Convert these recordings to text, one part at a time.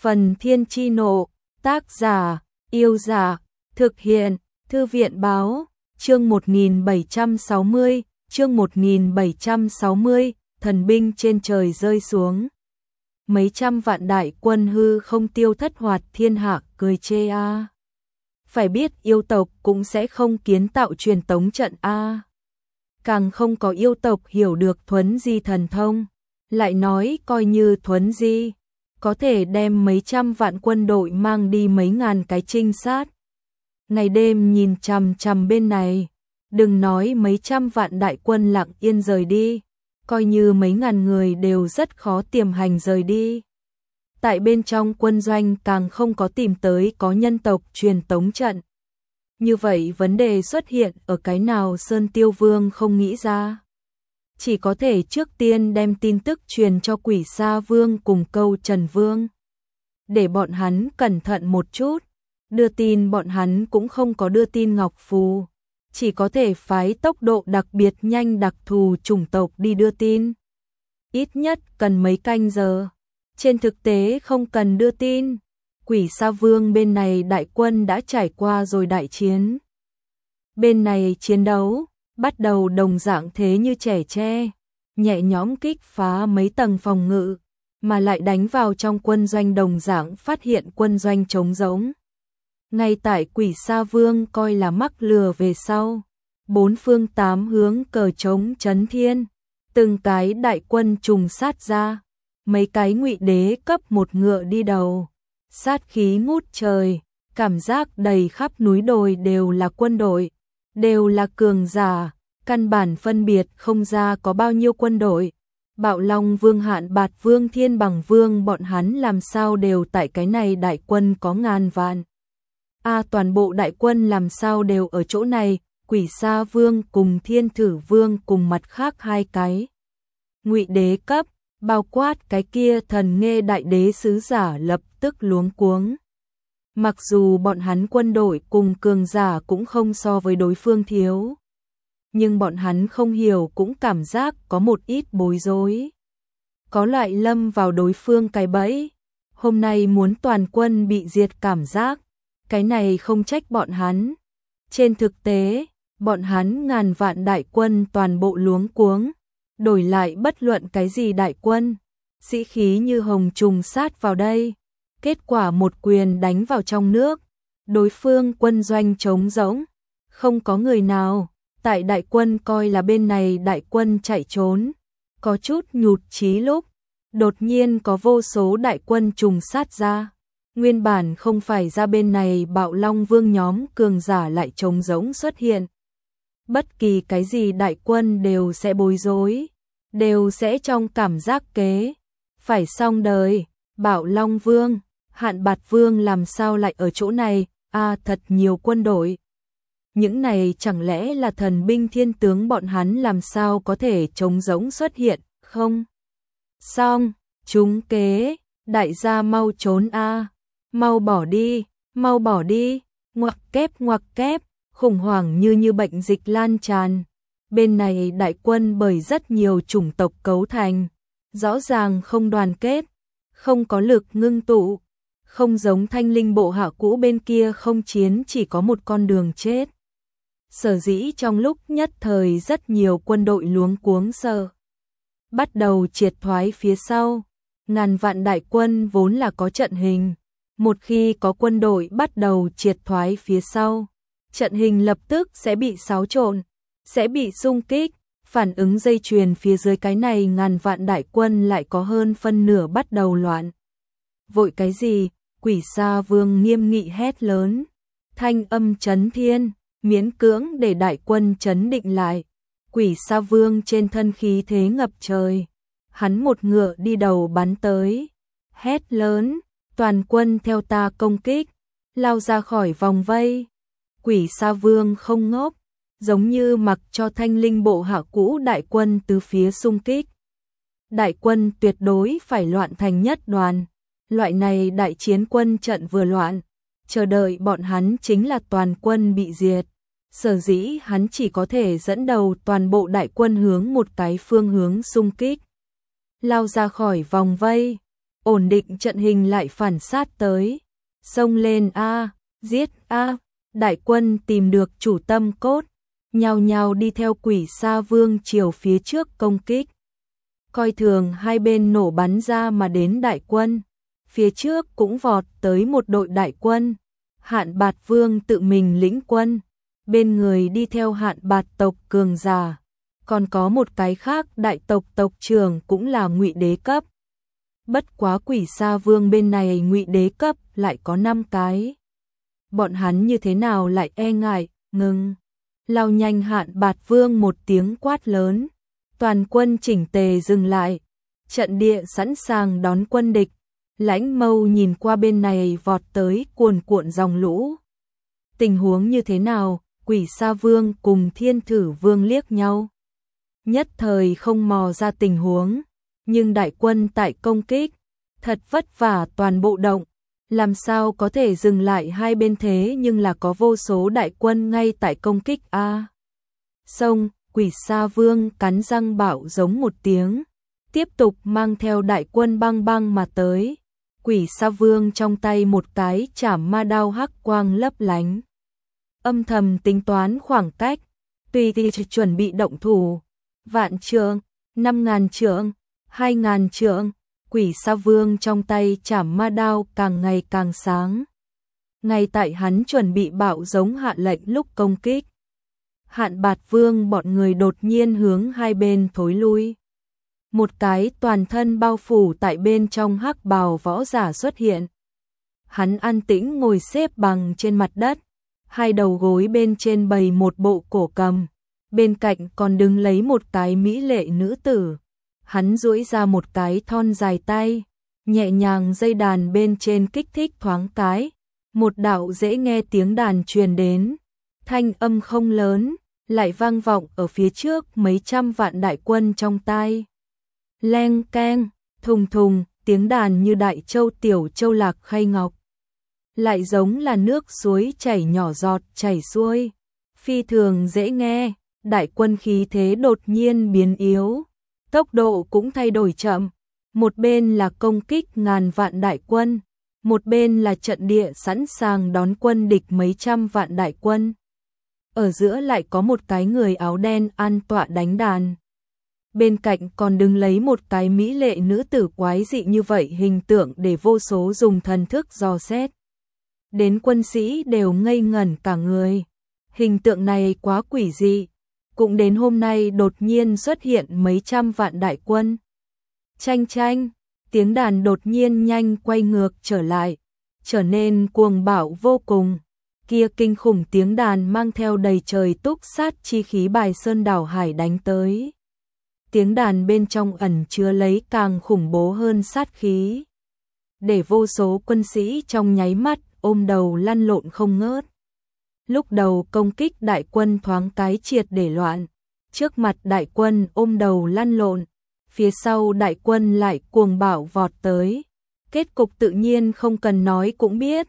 Phần Thiên Chi Nộ, tác giả, Yêu Giả, thực hiện, Thư viện Báo, chương 1760, chương 1760, thần binh trên trời rơi xuống. Mấy trăm vạn đại quân hư không tiêu thất hoạt thiên hạ cười chê a. Phải biết yêu tộc cũng sẽ không kiến tạo truyền tống trận a. Càng không có yêu tộc hiểu được thuấn di thần thông, lại nói coi như thuấn di có thể đem mấy trăm vạn quân đội mang đi mấy ngàn cái trinh sát. Ngày đêm nhìn chằm chằm bên này, đừng nói mấy trăm vạn đại quân lặng yên rời đi, coi như mấy ngàn người đều rất khó tiềm hành rời đi. Tại bên trong quân doanh càng không có tìm tới có nhân tộc truyền tống trận. Như vậy vấn đề xuất hiện ở cái nào Sơn Tiêu Vương không nghĩ ra. Chỉ có thể trước tiên đem tin tức truyền cho Quỷ Sa Vương cùng Câu Trần Vương. Để bọn hắn cẩn thận một chút, đưa tin bọn hắn cũng không có đưa tin ngọc phù. Chỉ có thể phái tốc độ đặc biệt nhanh đặc thù chủng tộc đi đưa tin. Ít nhất cần mấy canh giờ. Trên thực tế không cần đưa tin. Quỷ Sa Vương bên này đại quân đã trải qua rồi đại chiến. Bên này chiến đấu bắt đầu đồng dạng thế như trẻ tre, nhẹ nhõm kích phá mấy tầng phòng ngự, mà lại đánh vào trong quân doanh đồng dạng phát hiện quân doanh trống rỗng. Ngay tại Quỷ Sa Vương coi là mắc lừa về sau, bốn phương tám hướng cờ trống chấn thiên, từng cái đại quân trùng sát ra, mấy cái ngụy đế cấp một ngựa đi đầu, sát khí ngút trời, cảm giác đầy khắp núi đồi đều là quân đội, đều là cường giả, căn bản phân biệt không ra có bao nhiêu quân đội. Bạo Long Vương, Hạn Bạt Vương, Thiên Bằng Vương bọn hắn làm sao đều tại cái này đại quân có ngàn vạn. Toàn bộ đại quân làm sao đều ở chỗ này, Quỷ Sa Vương cùng Thiên Thử Vương cùng mặt khác hai cái ngụy đế cấp, bao quát cái kia thần nghe đại đế sứ giả lập tức luống cuống. Mặc dù bọn hắn quân đội cùng cường giả cũng không so với đối phương thiếu, nhưng bọn hắn không hiểu cũng cảm giác có một ít bối rối. Có loại lâm vào đối phương cái bẫy, hôm nay muốn toàn quân bị diệt cảm giác, cái này không trách bọn hắn. Trên thực tế, bọn hắn ngàn vạn đại quân toàn bộ luống cuống, đổi lại bất luận cái gì đại quân, sĩ khí như hồng trùng sát vào đây. Kết quả một quyền đánh vào trong nước, đối phương quân doanh trống rỗng, không có người nào, tại đại quân coi là bên này đại quân chạy trốn, có chút nhụt chí lúc, đột nhiên có vô số đại quân trùng sát ra, nguyên bản không phải ra bên này Bạo Long Vương nhóm cường giả lại trống rỗng xuất hiện. Bất kỳ cái gì đại quân đều sẽ bối rối, đều sẽ trong cảm giác kế, phải xong đời, Bạo Long Vương, Hạn Bạt Vương làm sao lại ở chỗ này, thật nhiều quân đội. Những này chẳng lẽ là thần binh thiên tướng bọn hắn làm sao có thể trống rỗng xuất hiện, không? Xong, trúng kế, đại gia mau trốn mau bỏ đi, ngoặc kép, khủng hoảng như bệnh dịch lan tràn. Bên này đại quân bởi rất nhiều chủng tộc cấu thành, rõ ràng không đoàn kết, không có lực ngưng tụ. Không giống Thanh Linh bộ hạ cũ bên kia không chiến chỉ có một con đường chết. Sở dĩ trong lúc nhất thời rất nhiều quân đội luống cuống sợ. Bắt đầu triệt thoái phía sau. Ngàn vạn đại quân vốn là có trận hình. Một khi có quân đội bắt đầu triệt thoái phía sau, trận hình lập tức sẽ bị xáo trộn, sẽ bị xung kích. Phản ứng dây chuyền phía dưới cái này ngàn vạn đại quân lại có hơn phân nửa bắt đầu loạn. Vội cái gì? Quỷ Sa Vương nghiêm nghị hét lớn, thanh âm chấn thiên, miễn cưỡng để đại quân chấn định lại. Quỷ Sa Vương trên thân khí thế ngập trời, hắn một ngựa đi đầu bắn tới, hét lớn, toàn quân theo ta công kích, lao ra khỏi vòng vây. Quỷ Sa Vương không ngốc, giống như mặc cho Thanh Linh bộ hạ cũ đại quân từ phía xung kích. Đại quân tuyệt đối phải loạn thành nhất đoàn. Loại này đại chiến quân trận vừa loạn, chờ đợi bọn hắn chính là toàn quân bị diệt. Sở dĩ hắn chỉ có thể dẫn đầu toàn bộ đại quân hướng một cái phương hướng xung kích. Lao ra khỏi vòng vây, ổn định trận hình lại phản sát tới. Xông lên a, giết a, đại quân tìm được chủ tâm cốt, nhao nhao đi theo Quỷ Sa Vương chiều phía trước công kích. Coi thường hai bên nổ bắn ra mà đến đại quân, phía trước cũng vọt tới một đội đại quân. Hạn Bạt Vương tự mình lĩnh quân, bên người đi theo Hạn Bạt tộc cường giả, còn có một cái khác đại tộc tộc trưởng cũng là Ngụy đế cấp. Bất quá Quỷ Sa Vương bên này Ngụy đế cấp lại có 5 cái. Bọn hắn như thế nào lại e ngại, ngừng. Lao nhanh. Hạn Bạt Vương một tiếng quát lớn, toàn quân chỉnh tề dừng lại, trận địa sẵn sàng đón quân địch. Lãnh Mâu nhìn qua bên này vọt tới cuồn cuộn dòng lũ. Tình huống như thế nào? Quỷ Sa Vương cùng Thiên Thử Vương liếc nhau, nhất thời không mò ra tình huống, nhưng đại quân tại công kích, thật vất vả toàn bộ động, làm sao có thể dừng lại hai bên thế, nhưng là có vô số đại quân ngay tại công kích a. Xông, Quỷ Sa Vương cắn răng bảo giống một tiếng, tiếp tục mang theo đại quân băng băng mà tới. Quỷ Sa Vương trong tay một cái chảm ma đao hắc quang lấp lánh, âm thầm tính toán khoảng cách, tùy thì chuẩn bị động thủ. Vạn trượng, 5.000 trượng, 2.000 trượng, Quỷ Sa Vương trong tay chảm ma đao càng ngày càng sáng. Ngay tại hắn chuẩn bị bạo giống hạ lệnh lúc công kích, Hạn Bạt Vương bọn người đột nhiên hướng hai bên thối lui. Một cái toàn thân bao phủ tại bên trong hắc bào võ giả xuất hiện. Hắn an tĩnh ngồi xếp bằng trên mặt đất, hai đầu gối bên trên bày một bộ cổ cầm, bên cạnh còn đứng lấy một cái mỹ lệ nữ tử. Hắn duỗi ra một cái thon dài tay, nhẹ nhàng dây đàn bên trên kích thích thoáng cái, một đạo dễ nghe tiếng đàn truyền đến, thanh âm không lớn, lại vang vọng ở phía trước mấy trăm vạn đại quân trong tai. Leng keng, thùng thùng, tiếng đàn như đại châu tiểu châu lạc khay ngọc, lại giống là nước suối chảy nhỏ giọt chảy xuôi, phi thường dễ nghe. Đại quân khí thế đột nhiên biến yếu, tốc độ cũng thay đổi chậm, một bên là công kích ngàn vạn đại quân, một bên là trận địa sẵn sàng đón quân địch mấy trăm vạn đại quân. Ở giữa lại có một cái người áo đen an tọa đánh đàn, bên cạnh còn đứng lấy một cái mỹ lệ nữ tử quái dị như vậy, hình tượng để vô số dùng thần thức dò xét. Đến quân sĩ đều ngây ngẩn cả người, hình tượng này quá quỷ dị. Cũng đến hôm nay đột nhiên xuất hiện mấy trăm vạn đại quân. Chanh chanh, tiếng đàn đột nhiên nhanh quay ngược trở lại, trở nên cuồng bạo vô cùng. Kia kinh khủng tiếng đàn mang theo đầy trời túc sát chi khí bài sơn đảo hải đánh tới. Tiếng đàn bên trong ẩn chứa lấy càng khủng bố hơn sát khí, để vô số quân sĩ trong nháy mắt ôm đầu lăn lộn không ngớt. Lúc đầu công kích đại quân thoáng cái triệt để loạn, trước mặt đại quân ôm đầu lăn lộn, phía sau đại quân lại cuồng bạo vọt tới. Kết cục tự nhiên không cần nói cũng biết.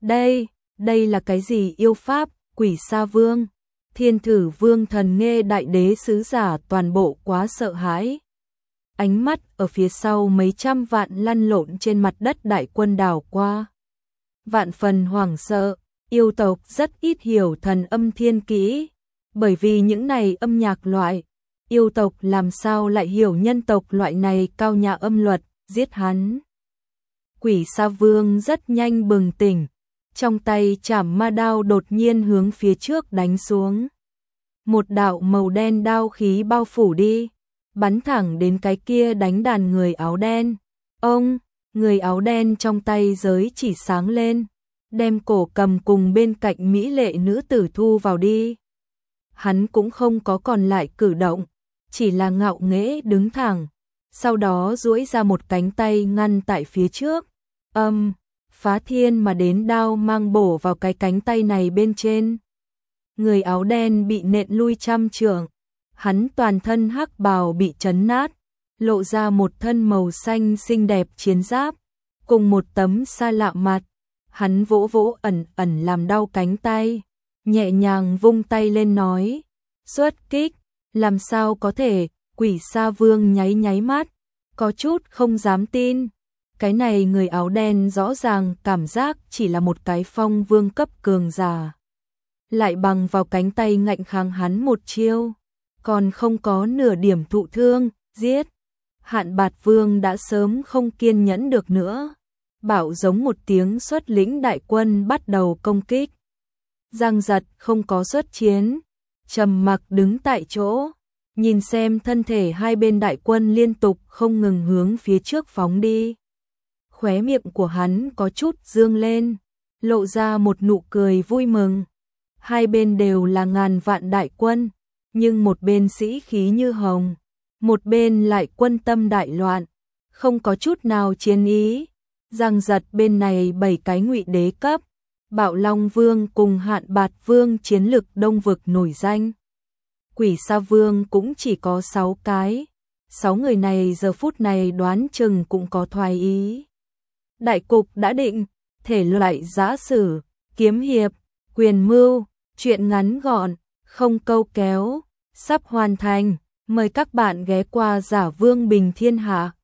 Đây là cái gì yêu pháp? Quỷ Sa Vương, Thiên Thử Vương, Thần Nghê đại đế sứ giả toàn bộ quá sợ hãi. Ánh mắt ở phía sau mấy trăm vạn lăn lộn trên mặt đất đại quân đảo qua, vạn phần hoảng sợ. Yêu tộc rất ít hiểu thần âm thiên kỹ, bởi vì những này âm nhạc loại, yêu tộc làm sao lại hiểu nhân tộc loại này cao nhã âm luật, giết hắn. Quỷ Sa Vương rất nhanh bừng tỉnh, trong tay chảm ma đao đột nhiên hướng phía trước đánh xuống. Một đạo màu đen đao khí bao phủ đi, bắn thẳng đến cái kia đánh đàn người áo đen. Người áo đen trong tay giới chỉ sáng lên, đem cổ cầm cùng bên cạnh mỹ lệ nữ tử thu vào đi. Hắn cũng không có còn lại cử động, chỉ là ngạo nghễ đứng thẳng, sau đó duỗi ra một cánh tay ngăn tại phía trước. Phá thiên mà đến đao mang bổ vào cái cánh tay này bên trên. Người áo đen bị nện lui trăm trượng, hắn toàn thân hắc bào bị chấn nát, lộ ra một thân màu xanh xinh đẹp chiến giáp, cùng một tấm xa lạ mặt. Hắn vỗ vỗ ẩn làm đau cánh tay, nhẹ nhàng vung tay lên nói, xuất kích. Làm sao có thể? Quỷ Sa Vương nháy nháy mắt, có chút không dám tin. Cái này người áo đen rõ ràng cảm giác chỉ là một cái phong vương cấp cường giả. Lại bằng vào cánh tay ngạnh kháng hắn một chiêu, còn không có nửa điểm thụ thương, giết. Hạn Bạt Vương đã sớm không kiên nhẫn được nữa. Bảo giống một tiếng xuất lĩnh đại quân bắt đầu công kích. Giang Giật không có xuất chiến, trầm mặc đứng tại chỗ, nhìn xem thân thể hai bên đại quân liên tục không ngừng hướng phía trước phóng đi. Khóe miệng của hắn có chút dương lên, lộ ra một nụ cười vui mừng. Hai bên đều là ngàn vạn đại quân, nhưng một bên sĩ khí như hồng, một bên lại quân tâm đại loạn, không có chút nào chiến ý. Giang Giật bên này 7 cái ngụy đế cấp, Bạo Long Vương cùng Hạn Bạt Vương chiến lực đông vực nổi danh. Quỷ Sa Vương cũng chỉ có 6 cái, 6 người này giờ phút này đoán chừng cũng có thoái ý. Đại cục đã định, thể loại giã sử, kiếm hiệp, quyền mưu, chuyện ngắn gọn, không câu kéo, sắp hoàn thành. Mời các bạn ghé qua Giả Vương Bình Thiên Hạ.